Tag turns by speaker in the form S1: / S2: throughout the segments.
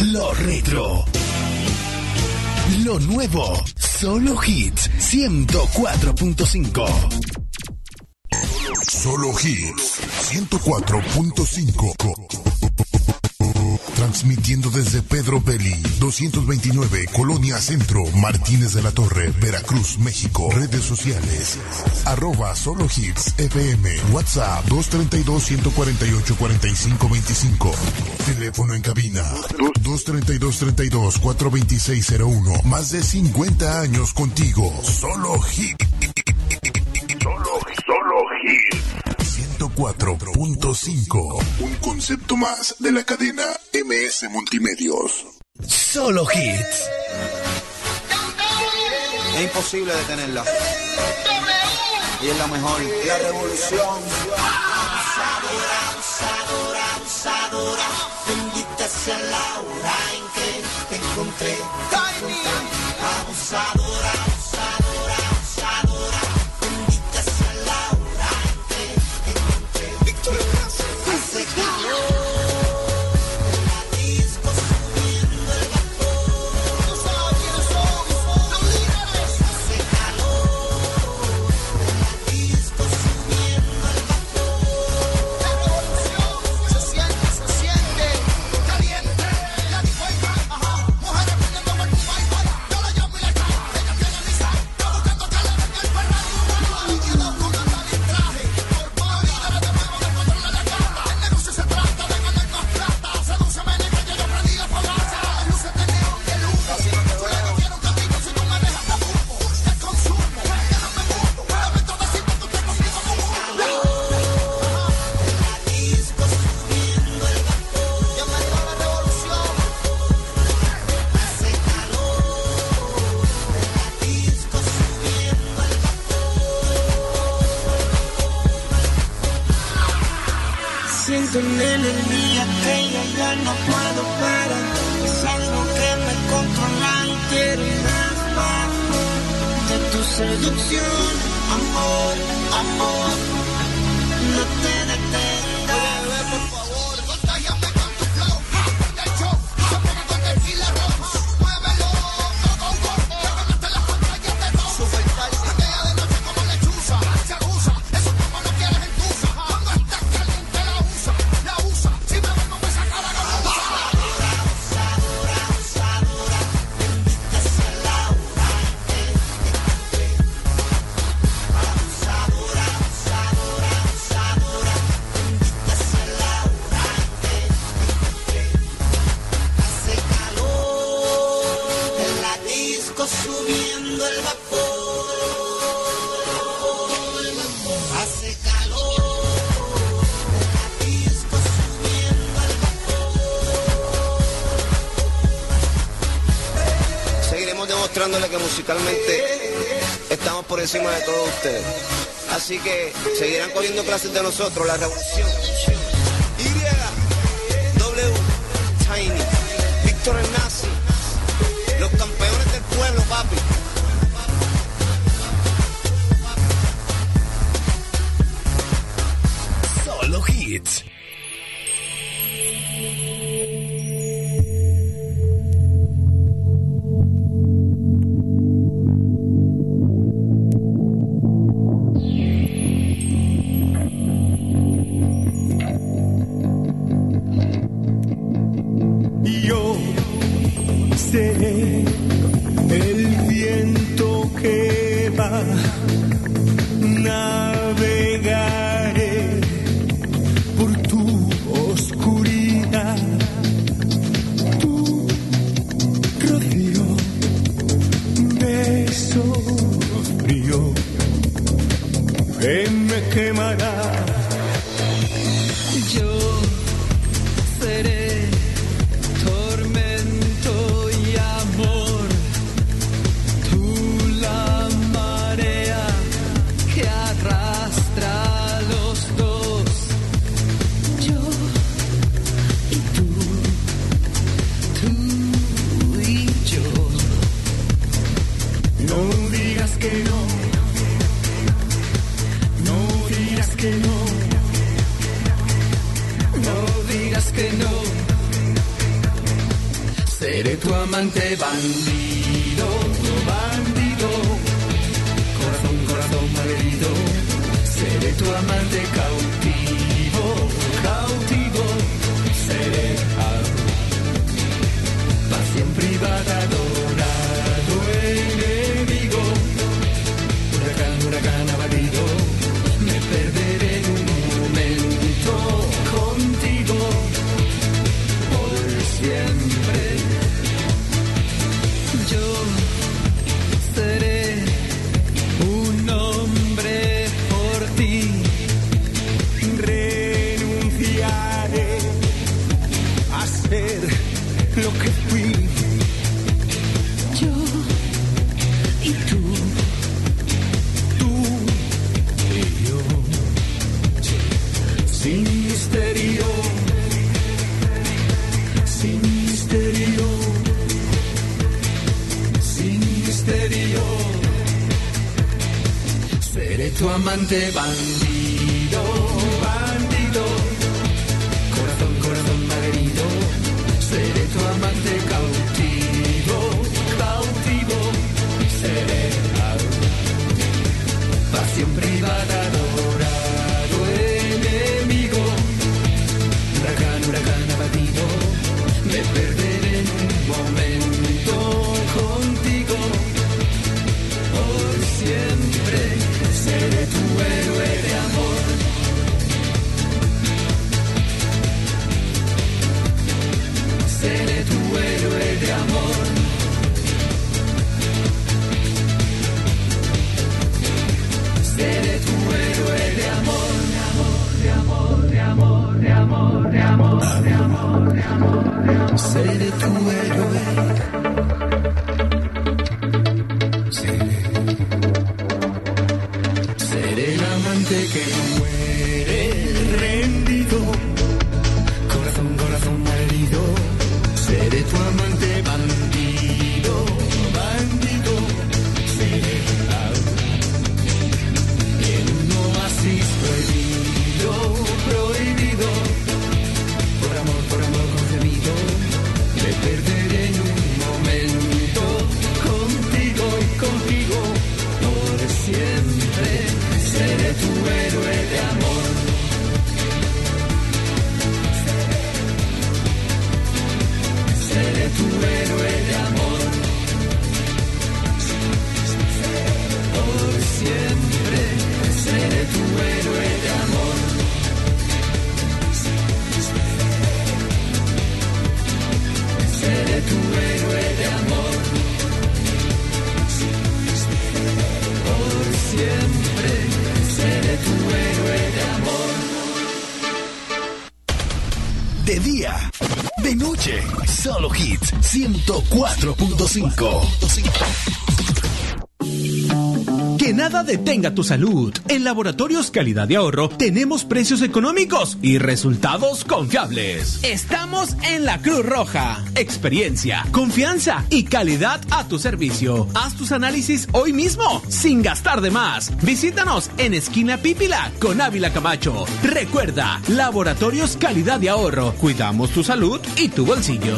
S1: lo retro, lo nuevo. Solo Hits 104.5.
S2: Solo Hits 104.5. Transmitiendo desde Pedro Belli, 229, Colonia Centro, Martínez de la Torre, Veracruz, México. Redes sociales, @Solo Hits FM. WhatsApp 232-148-4525. Teléfono en cabina 232-42601. Más de 50 años contigo. Solo Hits. Solo Hits. 104.5. Un concepto más de la cadena MS Multimedios.
S1: Solo Hits.
S3: Es imposible detenerla. Y es la mejor. La revolución. Abusadora, abusadora, abusadora. Bendita sea la hora en que te encontré. Tiny. Abusadora, abusadora, abusadora. Bendita sea la hora en que te encontré. Hace calor.
S4: Siento en energía que ya no puedo parar. Es algo que me controla y quiero más de tu seducción. Amor, amor, no te detengas. Por favor, contágiame con tu flow. Del show, se pone con tequila rojo. Muévelo, go. Llévate las pantallas de todo. Super tarde. Aquella de noche como lechuza. Se abusa, eso como no quieres en tusa. Cuando estás caliente la usa. Si me vengo me saca la galusa. Abusadora, abusadora. Bendita sea la hora en que te encontré. Abusadora, abusadora, abusadora. Bendita sea la hora en que te encontré. Hace calor en la disco subiendo el vapor. Hace calor en la disco subiendo el vapor.
S3: Seguiremos demostrándole que musicalmente estamos por encima de todos ustedes. Así que seguirán cogiendo clases de nosotros, la revolución. Y, W, Tiny, Víctor el Nazi, los campeones del pueblo, papi.
S1: Solo Hits.
S5: Yo sé el viento que va, navegaré por tu oscuridad, tu rocío, beso frío que me quemará.
S6: Yo seré tormento y amor, tú la marea
S5: Seré tu amante bandido, bandido. Corazón, corazón malherido. Seré tu amante cautivo, cautivo. Seré pasión privada, adorado enemigo. Huracán, huracán abatido. Me perderé en un momento contigo. Por siempre. Yo seré un hombre por ti. Renunciaré a ser lo que fui. Yo y tú y yo. Sin misterio, sin misterio. Seré tu amante bandido, bandido. Corazón, corazón malherido. Seré tu amante cautivo, cautivo. Seré pasión privada, adorado enemigo. Huracán, huracán abatido. Me perderé en un momento contigo. Por siempre seré tu héroe de amor. Seré tu héroe de amor. Seré tu héroe de amor, de amor, de amor, de amor, de amor, de amor, de amor, de amor. Seré tu héroe. Seré el amante que muere rendido. Corazón, corazón malherido. Seré tu amante bandido, bandido. Seré en un oasis prohibido, prohibido. Por amor concebido. Me perderé en un momento contigo y contigo. Por siempre seré tu héroe de amor. Seré tu héroe de amor. Por siempre seré tu héroe de amor. Seré tu héroe de amor. Por siempre seré tu héroe de amor.
S1: De día, de noche, solo hits 104.5.
S6: Que nada detenga tu salud. En Laboratorios Calidad de Ahorro tenemos precios económicos y resultados confiables. Estamos en la Cruz Roja. Experiencia, confianza y calidad a tu servicio. Haz tus análisis hoy mismo, sin gastar de más. Visítanos en esquina Pípila con Ávila Camacho. Recuerda, Laboratorios Calidad de Ahorro. Cuidamos tu salud y tu bolsillo.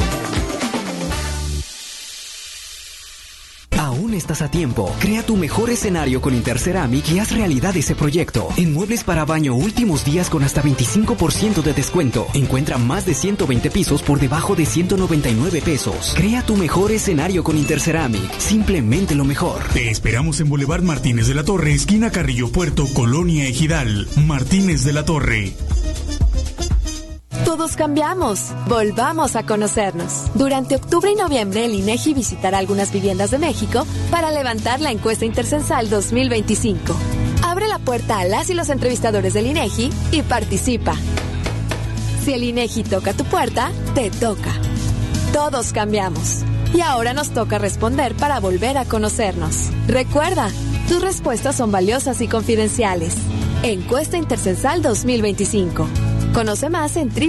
S7: Aún estás a tiempo. Crea tu mejor escenario con Interceramic y haz realidad ese proyecto. En muebles para baño, últimos días con hasta 25% de descuento. Encuentra más de 120 pisos por debajo de 199 pesos. Crea tu mejor escenario con Interceramic. Simplemente lo mejor.
S8: Te esperamos en Boulevard Martínez de la Torre, esquina Carrillo Puerto, Colonia Ejidal. Martínez de la Torre.
S9: Todos cambiamos. Volvamos a conocernos. Durante octubre y noviembre, el INEGI visitará algunas viviendas de México para levantar la encuesta intercensal 2025. Abre la puerta a las y los entrevistadores del INEGI y participa. Si el INEGI toca tu puerta, te toca. Todos cambiamos. Y ahora nos toca responder para volver a conocernos. Recuerda, tus respuestas son valiosas y confidenciales. Encuesta Intercensal 2025. Conoce más en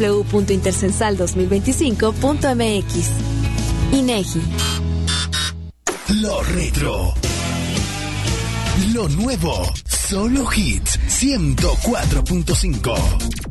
S9: www.intercensal2025.mx. INEGI.
S1: Lo retro. Lo nuevo. Solo hits 104.5.